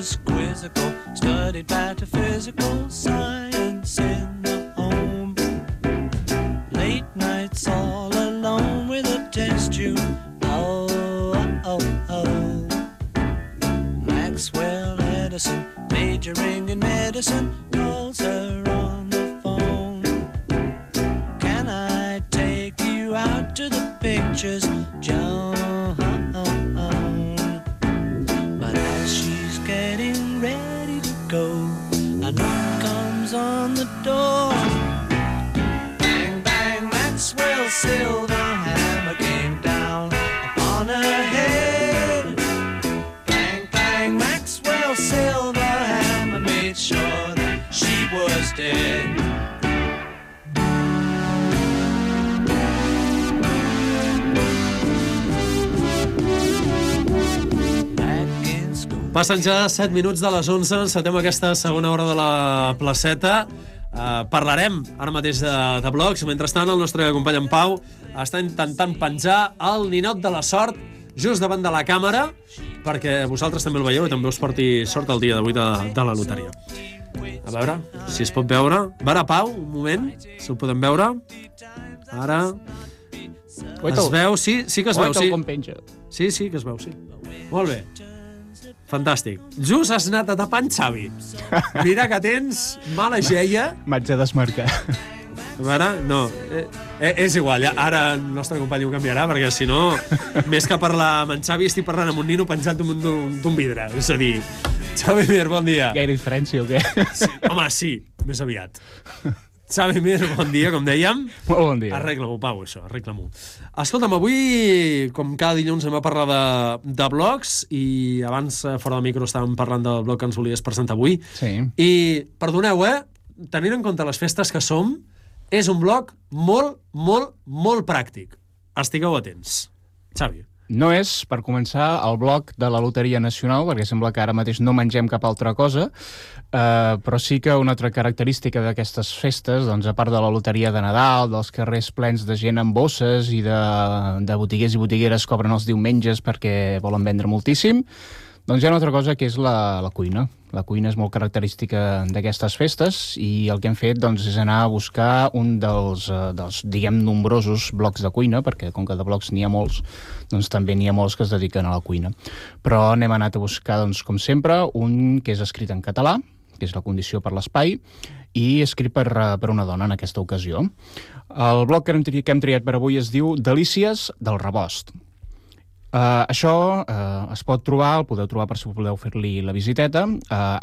was quizzical, studied metaphysical science in the home. Late nights all alone with a test tube. Oh, oh, oh. Maxwell Edison, majoring in medicine, calls her on the phone. Can I take you out to the pictures, Joan? But as she's getting ready to go, a knock comes on the door. Bang, bang, Maxwell Silverhammer came down upon her head. Bang, bang, Maxwell Silverhammer made sure that she was dead. Passen ja 7 minuts de les 11, encetem aquesta segona hora de la placeta. Parlarem ara mateix de blogs. Mentrestant, el nostre company en Pau està intentant penjar el ninot de la sort just davant de la càmera, perquè vosaltres també el veieu i també us porti sort el dia d'avui de la loteria. A veure si es pot veure. A veure, Pau, un moment, si ho podem veure. Ara... Es veu? Sí que es veu, sí. Sí que es veu, sí. Molt bé. Fantàstic. Just has anat a tapar en Xavi. Mira que tens mala geia. M'haig de desmarcar. A veure, no. És igual, ja. Ara el nostre company ho canviarà, perquè si no, més que parlar amb en Xavi, estic parlant amb un nino penjat d'un vidre. És a dir, Xavi Mir, bon dia. Gaire diferència o què? Sí. Home, sí, més aviat. Xavi Mir, bon dia, com dèiem. Molt bon dia. Arregla-m'ho, Pau, això, arregla-m'ho. Escolta'm, avui, com cada dilluns, anem a parlar de blogs, i abans, fora del micro, estàvem parlant del blog que ens volies presentar avui. Sí. I, perdoneu, tenint en compte les festes que som, és un blog molt, molt, molt pràctic. Estigueu atents. Xavi. No és, per començar, el blog de la Loteria Nacional, perquè sembla que ara mateix no mengem cap altra cosa, però sí que una altra característica d'aquestes festes, doncs, a part de la loteria de Nadal, dels carrers plens de gent amb bosses i de botiguers i botigueres que obren els diumenges perquè volen vendre moltíssim, doncs hi ha una altra cosa que és la cuina. La cuina és molt característica d'aquestes festes i el que hem fet doncs, és anar a buscar un dels diguem, nombrosos blogs de cuina, perquè com que de blogs n'hi ha molts, doncs també n'hi ha molts que es dediquen a la cuina. Però n'hem anat a buscar, doncs, com sempre, un que és escrit en català, que és la condició per l'espai, i escrit per una dona en aquesta ocasió. El blog que hem triat per avui es diu Delícies del Rebost. Això es pot trobar, el podeu trobar per si voleu fer-li la visiteta, a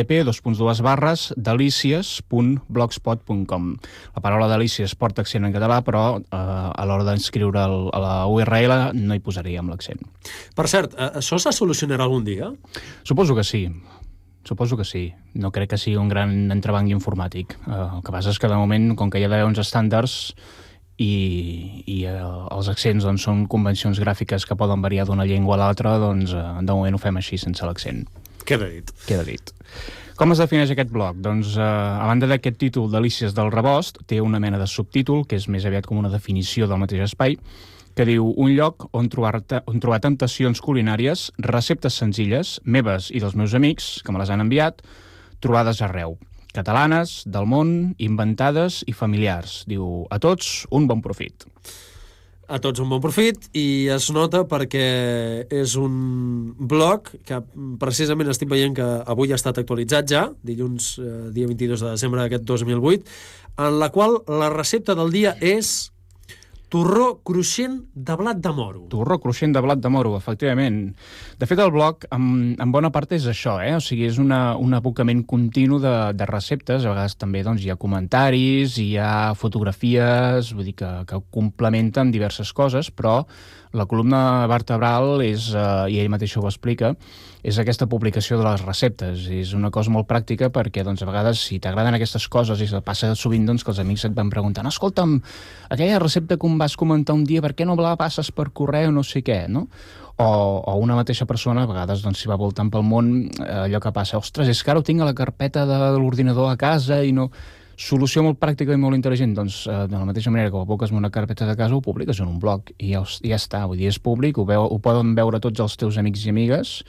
http://delícies.blogspot.com. La paraula delícies porta accent en català, però a l'hora d'escriure a la URL no hi posaríem l'accent. Per cert, això se solucionarà algun dia? Suposo que sí. No crec que sigui un gran entrebanc informàtic. El que passa és que de moment, com que hi ha d'haver uns estàndards i els accents doncs, són convencions gràfiques que poden variar d'una llengua a l'altra, doncs de moment ho fem així, sense l'accent. Queda dit. Com es defineix aquest blog? Doncs, a banda d'aquest títol, Delícies del Rebost, té una mena de subtítol, que és més aviat com una definició del mateix espai, que diu un lloc on trobar temptacions culinàries, receptes senzilles, meves i dels meus amics, que me les han enviat, trobades arreu. Catalanes, del món, inventades i familiars. Diu, a tots, un bon profit. A tots un bon profit, i es nota perquè és un blog que precisament estic veient que avui ha estat actualitzat ja, dilluns, dia 22 de desembre d'aquest 2008, en la qual la recepta del dia és torró cruixent de blat de moro. Torró cruixent de blat de moro, efectivament. De fet, el blog, en bona part, és això, O sigui, és un abocament continu de receptes. A vegades també doncs, hi ha comentaris, hi ha fotografies, vull dir que complementen diverses coses, però la columna vertebral és, i ell mateix ho explica, és aquesta publicació de les receptes. És una cosa molt pràctica perquè doncs, a vegades, si t'agraden aquestes coses, i passa sovint doncs, que els amics et van preguntant escolta'm, aquella recepta que em vas comentar un dia, per què no la passes per correu, no sé què, no? O una mateixa persona, a vegades doncs, s'hi va voltant pel món, allò que passa, ostres, és que ara ho tinc a la carpeta de l'ordinador a casa i no... Solució molt pràctica i molt intel·ligent, doncs de la mateixa manera que ho aboques en una carpeta de casa, ho publiques en un blog i ja està, vull dir, és públic, ho poden veure tots els teus amics i amigues,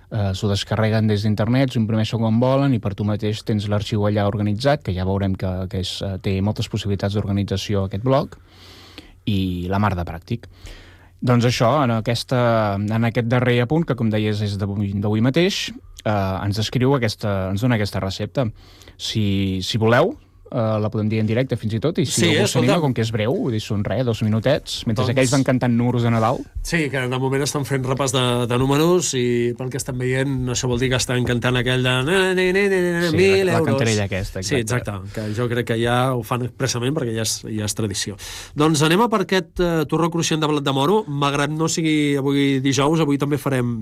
s'ho descarreguen des d'internet, s'ho imprimeixen com volen i per tu mateix tens l'arxiu allà organitzat, que ja veurem que té moltes possibilitats d'organització aquest blog, i la mar de pràctic. Doncs això, en aquest darrer apunt, que com deies és d'avui mateix, ens dona aquesta recepta. Si voleu, la podem dir en directe fins i tot, i si algú s'anima, com que és breu, són 2 minutets, mentre aquells van cantant números de Nadal. Sí, que de moment estan fent repàs de números i pel que estan veient això vol dir que estan cantant aquell de 1.000 euros. La cantarella aquesta, exacte. Sí, exacte, que jo crec que ja ho fan expressament perquè ja és tradició. Doncs anem a per aquest torró cruixent de blat de moro, malgrat no sigui avui dijous, avui també farem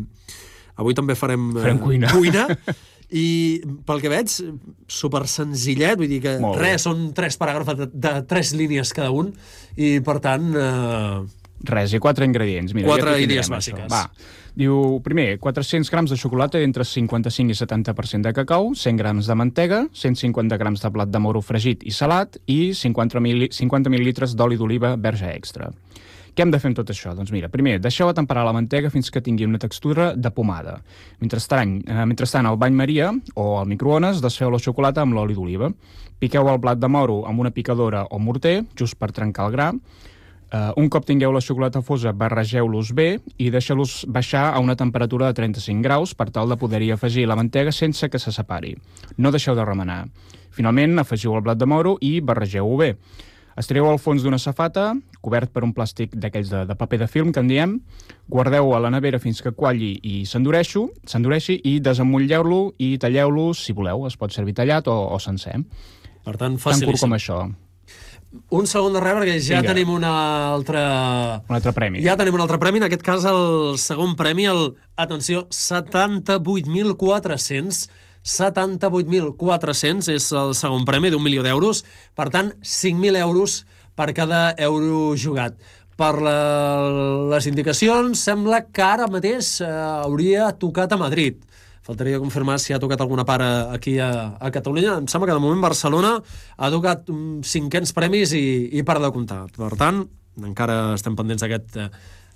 cuina. I pel que veig, super senzillet, vull dir que són 3 paràgrafs de 3 línies cada un, i per tant... Res, i 4 ingredients. Mira, 4 idees bàsiques. Va. Diu, primer, 400 grams de xocolata d'entre 55 i 70% de cacau, 100 grams de mantega, 150 grams de blat de moro fregit i salat i 50 mil·lilitres d'oli d'oliva verge extra. Què hem de fer amb tot això? Doncs mira, primer, deixeu a temperar la mantega fins que tingui una textura de pomada. Mentrestant, al bany Maria o al microones, desfeu la xocolata amb l'oli d'oliva. Piqueu el blat de moro amb una picadora o morter, just per trencar el gra. Un cop tingueu la xocolata fosa, barregeu-los bé i deixeu-los baixar a una temperatura de 35 graus per tal de poder-hi afegir la mantega sense que se separi. No deixeu de remenar. Finalment, afegiu el blat de moro i barregeu-ho bé. Estireu el fons d'una safata, cobert per un plàstic d'aquells de paper de film, que en diem, guardeu a la nevera fins que qualli i s'endureixi i desemmotleu-lo i talleu-lo, si voleu, es pot servir tallat o sencer. Per tant, facilíssim. Tan curt com això. Un segon darrere, perquè ja tenim un altre premi. Ja tenim un altre premi, en aquest cas el segon premi, atenció, 78.400 és el segon premi d'1 milió d'euros, per tant 5.000 euros per cada euro jugat. Per les indicacions sembla que ara mateix hauria tocat a Madrid. Faltaria confirmar si ha tocat alguna part aquí a Catalunya. Em sembla que de moment Barcelona ha tocat 500 premis i para de comptar. Per tant, encara estem pendents d'aquesta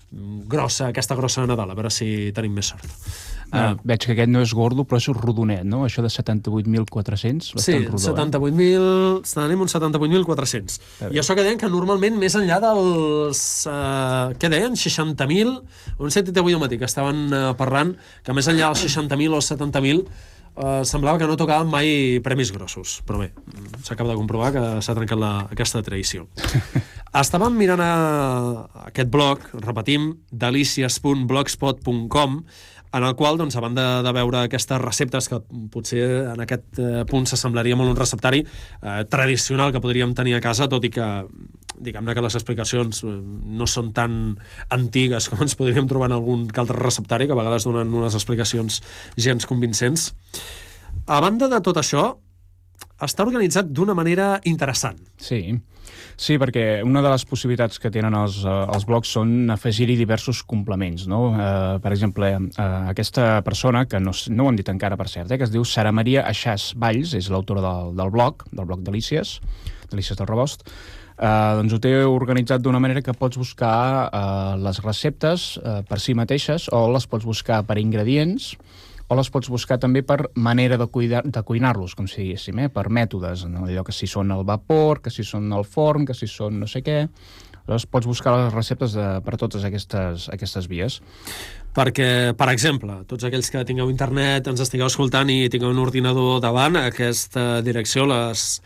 grossa Nadal, a veure si tenim més sort. Veig que aquest no és gordo, però és rodonet, no? Això de 78.400, bastant rodó. Sí, tenim uns 78.400. I això que deien que normalment, més enllà dels... què deien? 60.000? Ho hem sentit avui al matí, que estaven parlant que més enllà dels 60.000 o 70.000 semblava que no tocaven mai premis grossos. Però bé, s'acaba de comprovar que s'ha trencat aquesta tradició. Estàvem mirant aquest blog, repetim, delicias.blogspot.com, en el qual, doncs, a banda de veure aquestes receptes que potser en aquest punt s'assemblaria molt a un receptari tradicional que podríem tenir a casa, tot i que diguem-ne que les explicacions no són tan antigues com ens podríem trobar en algun altre receptari, que a vegades donen unes explicacions gens convincents. A banda de tot això, està organitzat d'una manera interessant. Sí, perquè una de les possibilitats que tenen els blogs són afegir-hi diversos complements, no? Per exemple, aquesta persona, que no ho han dit encara per cert, que es diu Sara Maria Aixàs Valls, és l'autora del blog Delícies del Rebost, doncs ho té organitzat d'una manera que pots buscar les receptes per si mateixes o les pots buscar per ingredients o les pots buscar també per manera de cuinar-los, com si diguéssim, per mètodes, no? Allò que si són al vapor, que si són al forn, que si són no sé què. Aleshores pots buscar les receptes per totes aquestes vies. Perquè, per exemple, tots aquells que tingueu internet, ens estigueu escoltant i tingueu un ordinador davant, aquesta direcció, les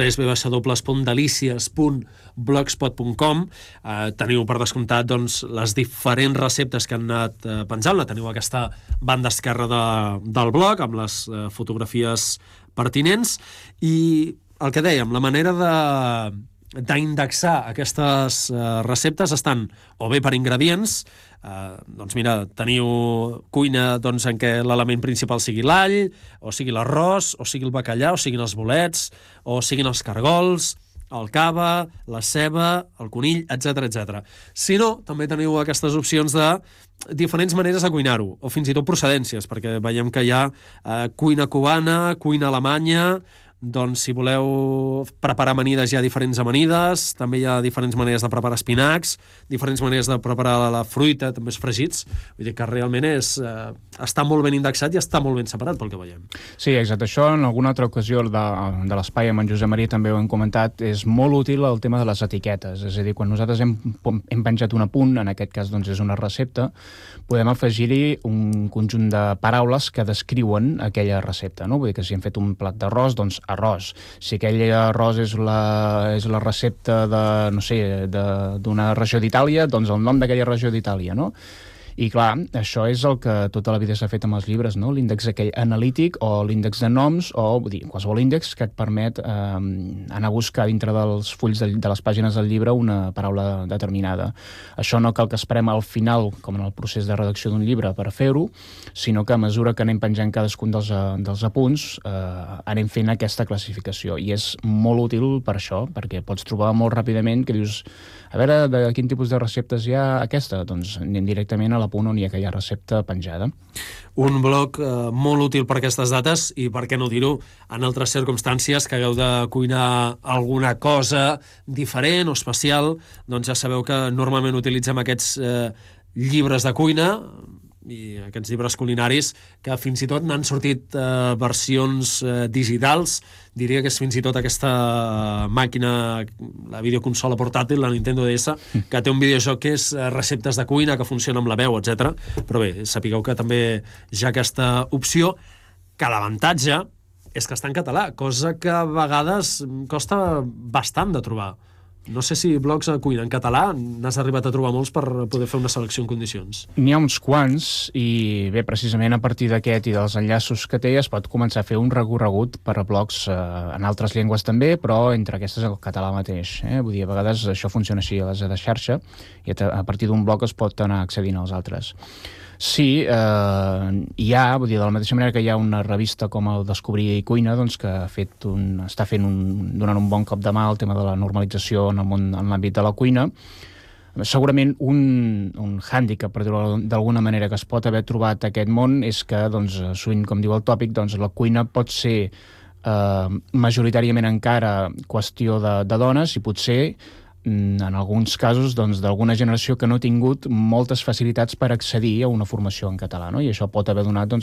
www.delicias.blogspot.com, teniu per descomptat doncs, les diferents receptes que han anat penjant. La teniu a aquesta banda esquerra del blog, amb les fotografies pertinents, i el que dèiem, la manera d'indexar aquestes receptes estan o bé per ingredients, doncs mira, teniu cuina doncs, en què l'element principal sigui l'all, o sigui l'arròs, o sigui el bacallà, o siguin els bolets, o siguin els cargols, el cava, la ceba, el conill, etc. Si no, també teniu aquestes opcions de diferents maneres de cuinar-ho, o fins i tot procedències, perquè veiem que hi ha cuina cubana, cuina alemanya, doncs si voleu preparar amanides hi ha diferents amanides, també hi ha diferents maneres de preparar espinacs, diferents maneres de preparar la fruita, també els fregits, vull dir que realment està molt ben indexat i està molt ben separat pel que veiem. Sí, exacte. Això en alguna altra ocasió de l'espai amb en Josep Maria també ho hem comentat, és molt útil el tema de les etiquetes, és a dir, quan nosaltres hem penjat un apunt, en aquest cas doncs és una recepta, podem afegir-hi un conjunt de paraules que descriuen aquella recepta, no? Vull dir que si hem fet un plat d'arròs, doncs arròs. Si aquell arròs és la recepta de, no sé, d'una regió d'Itàlia, doncs el nom d'aquella regió d'Itàlia, no? I clar, això és el que tota la vida s'ha fet amb els llibres, no? L'índex aquell analític o l'índex de noms o vull dir, qualsevol índex que et permet anar a buscar dintre dels fulls de les pàgines del llibre una paraula determinada. Això no cal que esperem al final, com en el procés de redacció d'un llibre, per fer-ho, sinó que a mesura que anem penjant cadascun dels apunts anem fent aquesta classificació. I és molt útil per això, perquè pots trobar molt ràpidament que dius, a veure, de quin tipus de receptes hi ha aquesta? Doncs anem directament a l'apunt on hi ha aquella recepta penjada. Un blog molt útil per aquestes dates i, per què no dir-ho, en altres circumstàncies que hagueu de cuinar alguna cosa diferent o especial, doncs ja sabeu que normalment utilitzem aquests llibres de cuina i aquests llibres culinaris que fins i tot n'han sortit versions digitals. Diria que és fins i tot aquesta màquina, la videoconsola portàtil, la Nintendo DS, que té un videojoc que és receptes de cuina, que funciona amb la veu, etc. Però bé, sapigueu que també hi ha aquesta opció, que l'avantatge és que està en català, cosa que a vegades costa bastant de trobar. No sé si blogs de cuina en català n'has arribat a trobar molts per poder fer una selecció en condicions. N'hi ha uns quants i bé, precisament a partir d'aquest i dels enllaços que té es pot començar a fer un recorregut per a blogs en altres llengües també, però entre aquestes el català mateix. Vull dir, a vegades això funciona així a les de xarxa i a partir d'un blog es pot anar accedint als altres. Sí, hi ha, vull dir, de la mateixa manera que hi ha una revista com el Descobrir Cuina, doncs, que està donant un bon cop de mà al tema de la normalització en l'àmbit de la cuina. Segurament un hàndicap, per dir-ho d'alguna manera, que es pot haver trobat aquest món és que, doncs, sovint, com diu el tòpic, doncs, la cuina pot ser majoritàriament encara qüestió de dones i potser en alguns casos d'alguna generació que no ha tingut moltes facilitats per accedir a una formació en català, no? I això pot haver donat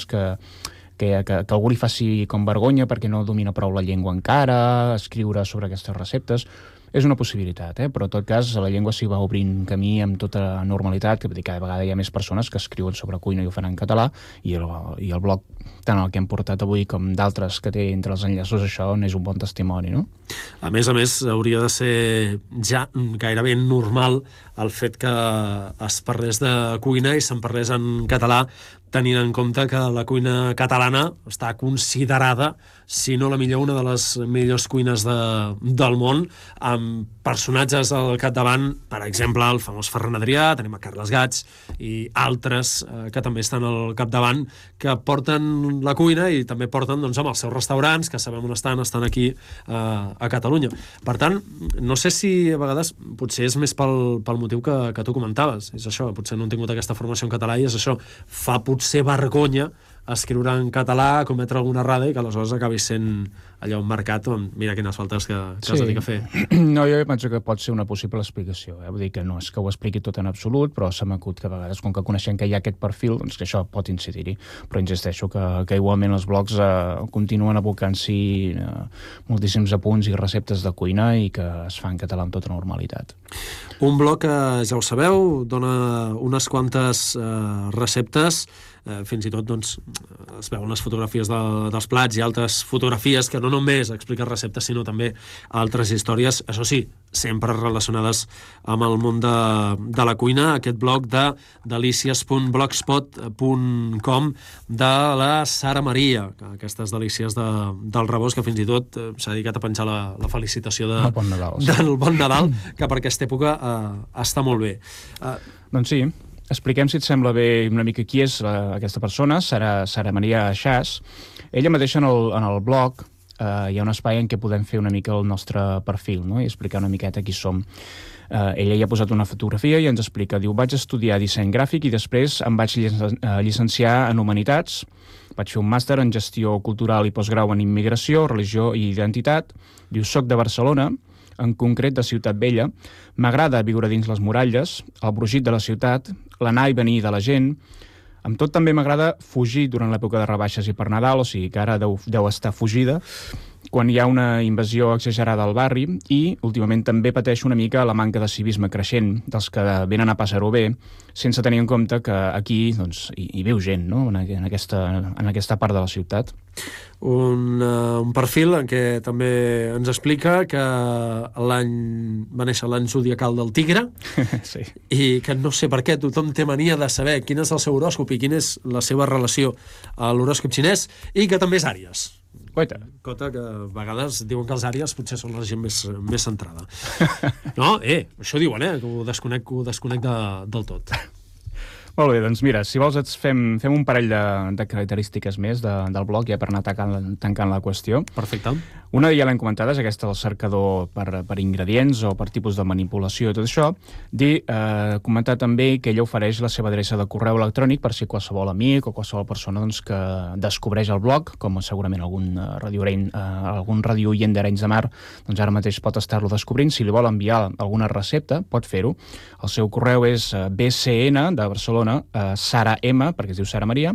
que algú li faci com vergonya perquè no domina prou la llengua encara, escriure sobre aquestes receptes. És una possibilitat, però en tot cas la llengua s'hi va obrint camí amb tota normalitat, que cada vegada hi ha més persones que escriuen sobre cuina i ho fan en català, i el blog, tant el que hem portat avui com d'altres que té entre els enllaços, això n'és un bon testimoni, no? A més, hauria de ser ja gairebé normal el fet que es parlés de cuina i se'n parlés en català, tenint en compte que la cuina catalana està considerada, si no la millor, una de les millors cuines del món, amb personatges al capdavant, per exemple, el famós Ferran Adrià, tenim a Carles Gats i altres que també estan al capdavant, que porten la cuina i també porten amb els seus restaurants, que sabem on estan aquí a Catalunya. Per tant, no sé si a vegades potser és més pel motiu que tu comentaves, és això, potser no han tingut aquesta formació en català i és això, fa potser vergonya escriure en català, cometre alguna errada i que aleshores acabi sent allò marcat amb mira quines faltes que has de dir que fer. No, jo penso que pot ser una possible explicació. Vull dir que no és que ho expliqui tot en absolut, però se m'acut que a vegades, com que coneixem que hi ha aquest perfil, doncs que això pot incidir-hi. Però insisteixo que igualment els blogs continuen abocant-s'hi moltíssims apunts i receptes de cuina i que es fa en català amb tota normalitat. Un blog que, ja ho sabeu, dona unes quantes receptes, fins i tot es veuen les fotografies dels plats i altres fotografies que no només expliquen receptes sinó també altres històries, això sí, sempre relacionades amb el món de la cuina. Aquest blog de delícies.blogspot.com de la Sara Maria, aquestes delícies del rebost, que fins i tot s'ha dedicat a penjar la felicitació del Bon Nadal, que per aquesta època està molt bé. Doncs sí, expliquem, si et sembla bé, una mica qui és aquesta persona, Sara Maria Xas. Ella mateixa en el blog hi ha un espai en què podem fer una mica el nostre perfil, no? I explicar una miqueta qui som. Ella hi ha posat una fotografia i ens explica, diu, vaig estudiar disseny gràfic i després em vaig llicenciar en Humanitats, vaig fer un màster en gestió cultural i postgrau en immigració, religió i identitat. Diu, soc de Barcelona, en concret de Ciutat Vella. M'agrada viure dins les muralles, el brogit de la ciutat, l'anar i venir de la gent. Amb tot també m'agrada fugir durant l'època de rebaixes i per Nadal, o sigui que ara deu estar fugida, quan hi ha una invasió exagerada al barri, i últimament també pateixo una mica la manca de civisme creixent dels que venen a passar-ho bé, sense tenir en compte que aquí doncs, hi viu gent, no? en aquesta part de la ciutat. Un perfil en què també ens explica que va néixer l'any zodiacal del tigre, Sí. i que no sé per què tothom té mania de saber quin és el seu horòscop i quina és la seva relació a l'horòscop xinès, i que també és Àries. Cota que a vegades diuen que els Àries potser són la gent més centrada. No, això diuen, que ho desconec del tot. Molt bé, doncs mira, si vols fem un parell de característiques més del blog ja per anar tancant la qüestió. Perfecte. Una ja l'hem comentada, és aquesta del cercador per ingredients o per tipus de manipulació i tot això. Comentar també que ella ofereix la seva adreça de correu electrònic per si qualsevol amic o qualsevol persona doncs, que descobreix el blog, com segurament algun radiooient d'Arenys de Mar, doncs ara mateix pot estar-lo descobrint. Si li vol enviar alguna recepta, pot fer-ho. El seu correu és bcn de Barcelona, Sara M, perquè es diu Sara Maria,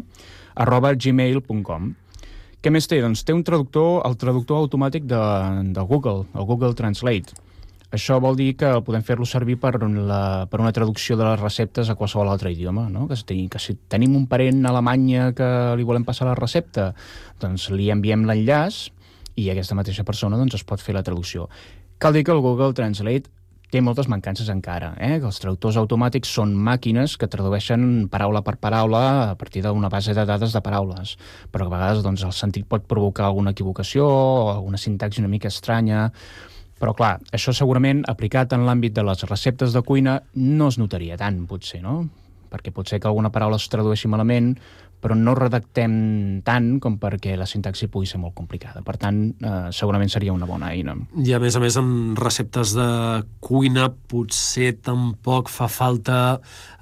@gmail.com. Què més té? Doncs té el traductor automàtic de Google, el Google Translate. Això vol dir que podem fer-lo servir per una traducció de les receptes a qualsevol altre idioma, no? Que si tenim un parent a Alemanya que li volem passar la recepta, doncs li enviem l'enllaç i aquesta mateixa persona doncs, es pot fer la traducció. Cal dir que el Google Translate té moltes mancances encara, que els traductors automàtics són màquines que tradueixen paraula per paraula a partir d'una base de dades de paraules, però a vegades doncs, el sentit pot provocar alguna equivocació o alguna sintaxi una mica estranya. Però clar, això segurament aplicat en l'àmbit de les receptes de cuina no es notaria tant, potser, no? Perquè pot ser que alguna paraula es tradueixi malament, però no redactem tant com perquè la sintaxi pugui ser molt complicada. Per tant, segurament seria una bona eina. I a més, en receptes de cuina potser tampoc fa falta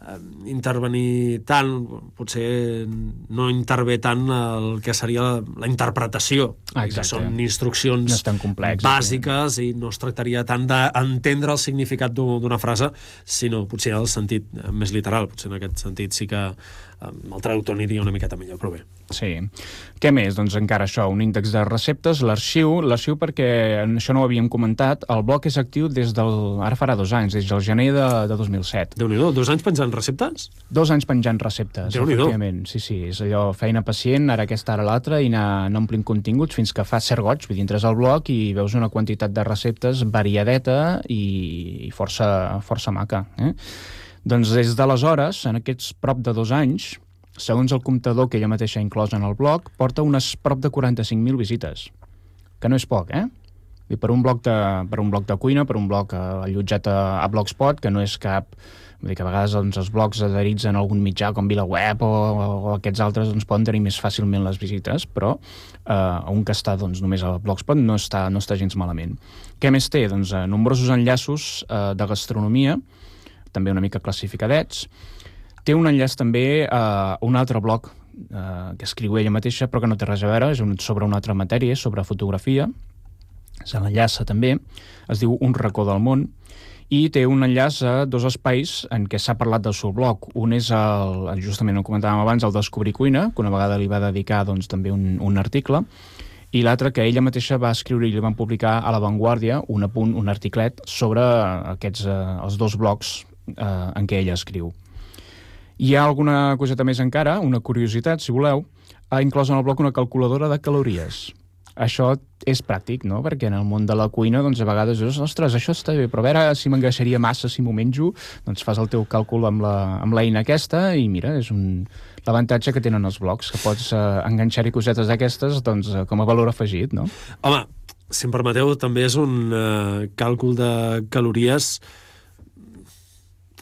intervenir tant, potser no intervé tant el que seria la interpretació, que són instruccions bàsiques i no es tractaria tant d'entendre el significat d'una frase, sinó potser el sentit més literal. Potser en aquest sentit sí que el traductor aniria una miqueta millor, però bé. Sí. Què més? Doncs encara això, un índex de receptes, l'arxiu perquè això no ho havíem comentat, el blog és actiu ara farà 2 anys, des del gener de 2007. Déu-n'hi-do, 2 anys penjant receptes? 2 anys penjant receptes, efectivament. Sí, és allò, feina pacient, ara aquesta, ara l'altra, i anar omplint continguts fins que fa cert goig, vull dir, entres al blog i veus una quantitat de receptes variadeta i força maca, Doncs des d'aleshores, en aquests prop de 2 anys, segons el comptador que ella mateixa ha inclòs en el blog, porta unes prop de 45.000 visites, que no és poc, Per un blog de cuina, per un blog allotjat a Blogspot, que no és cap... Vull dir que a vegades doncs, els blogs adherits en algun mitjà com VilaWeb o aquests altres doncs, poden tenir més fàcilment les visites, però un que està doncs, només a Blogspot no està gens malament. Què més té? Doncs nombrosos enllaços de gastronomia, també una mica classificadets. Té un enllaç també a un altre blog que escriu ella mateixa, però que no té res a veure, és sobre una altra matèria, sobre fotografia. Se l'enllaça també, es diu Un racó del món, i té un enllaç a 2 espais en què s'ha parlat del seu blog. Un és, justament ho comentàvem abans, el Descobrir Cuina, que una vegada li va dedicar doncs, també un article, i l'altre que ella mateixa va escriure i li van publicar a La Vanguardia un articlet sobre els 2 blogs en què ella escriu. Hi ha alguna coseta més encara, una curiositat, si voleu, ha inclòs en el blog una calculadora de calories. Això és pràctic, no? Perquè en el món de la cuina, doncs, a vegades dius, ostres, això està bé, però a veure si m'engreixaria massa si m'ho menjo, doncs fas el teu càlcul amb l'eina aquesta i mira, és l'avantatge que tenen els blogs, que pots enganxar-hi cosetes d'aquestes doncs, com a valor afegit, no? Home, si em permeteu, també és un càlcul de calories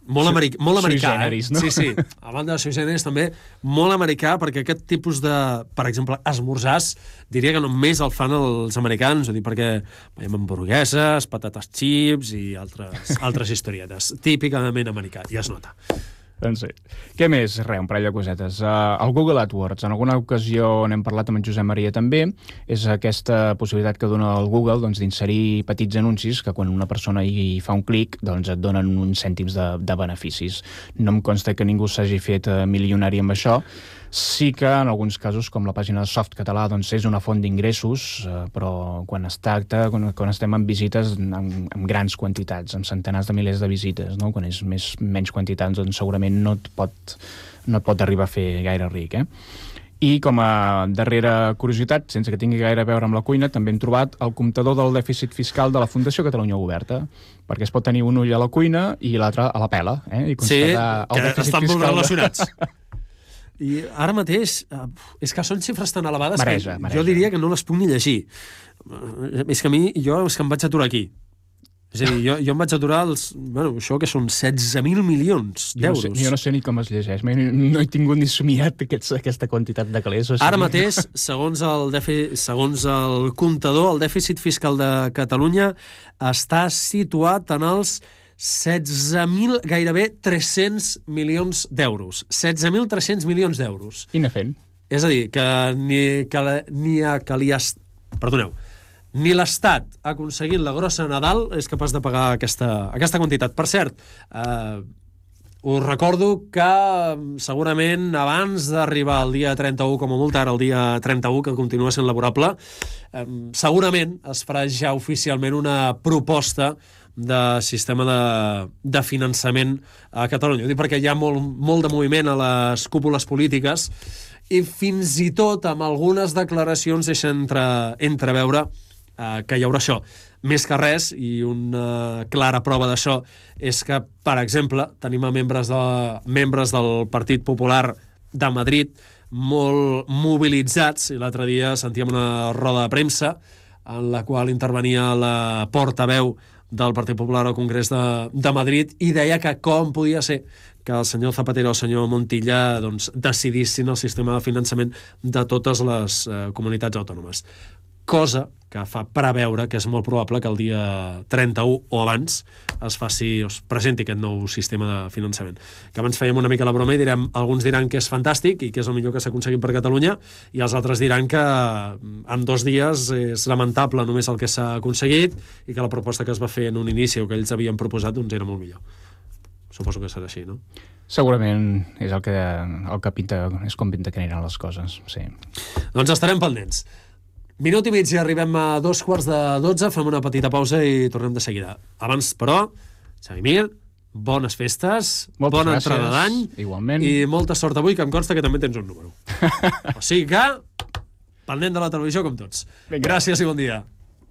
molt americà, generis, no? Sí, a banda de sui generis també molt americà, perquè aquest tipus de, per exemple, esmorzars, diria que només el fan els americans, ho dic perquè veiem hamburgueses, patates chips i altres historietes. Típicament americà, ja es nota. Doncs sí. Què més? Un parell de cosetes. El Google AdWords, en alguna ocasió n'hem parlat amb en Josep Maria també, és aquesta possibilitat que dona el Google d'inserir petits anuncis que quan una persona hi fa un clic et donen uns cèntims de beneficis. No em consta que ningú s'hagi fet milionari amb això. Sí que en alguns casos, com la pàgina de Softcatalà, és una font d'ingressos, però quan estem en visites amb grans quantitats, amb centenars de milers de visites, no? Quan és menys quantitats, segurament no et pot arribar a fer gaire ric. I com a darrera curiositat, sense que tingui gaire a veure amb la cuina, també hem trobat el comptador del dèficit fiscal de la Fundació Catalunya Oberta, perquè es pot tenir un ull a la cuina i l'altre a la pela. I sí, que estan molt relacionats. I ara mateix, és que són xifres tan elevades Mareja. Jo diria que no les puc ni llegir. És que jo em vaig aturar aquí. És a dir, jo em vaig aturar això que són 16.000 milions d'euros. Jo no sé ni com es llegeix, no he tingut ni somiat aquesta quantitat de calés. Ara mateix, segons el comptador, el dèficit fiscal de Catalunya està situat en els 16.000, gairebé 300 milions d'euros. 16.300 milions d'euros. I n'ha fent. És a dir, que ni l'Estat ha aconseguit la grossa Nadal és capaç de pagar aquesta quantitat. Per cert, us recordo que segurament abans d'arribar al dia 31, com a molt ara el dia 31, que continua sent laborable, segurament es farà ja oficialment una proposta de sistema de finançament a Catalunya. Ho dic perquè hi ha molt de moviment a les cúpules polítiques i fins i tot amb algunes declaracions deixa entreveure que hi haurà això. Més que res, i una clara prova d'això, és que, per exemple, tenim a membres del Partit Popular de Madrid molt mobilitzats, i l'altre dia sentíem una roda de premsa en la qual intervenia la portaveu del Partit Popular al Congrés de Madrid i deia que com podia ser que el senyor Zapatero o el senyor Montilla decidissin el sistema de finançament de totes les comunitats autònomes. Cosa que fa preveure que és molt probable que el dia 31 o abans es presenti aquest nou sistema de finançament. Que abans fèiem una mica la broma i alguns diran que és fantàstic i que és el millor que s'ha aconseguit per Catalunya i els altres diran que en 2 dies és lamentable només el que s'ha aconseguit i que la proposta que es va fer en un inici o que ells havien proposat era molt millor. Suposo que serà així, no? Segurament és el que pinta, és com pinta que aniran les coses, sí. Doncs estarem pendents. Minut i mig i arribem a 11:45, fem una petita pausa i tornem de seguida. Abans, però, Xavi, bones festes, bona entrada d'any igualment. I molta sort avui, que em consta que també tens un número. O sigui que, pendent de la televisió com tots. Vinga. Gràcies i bon dia.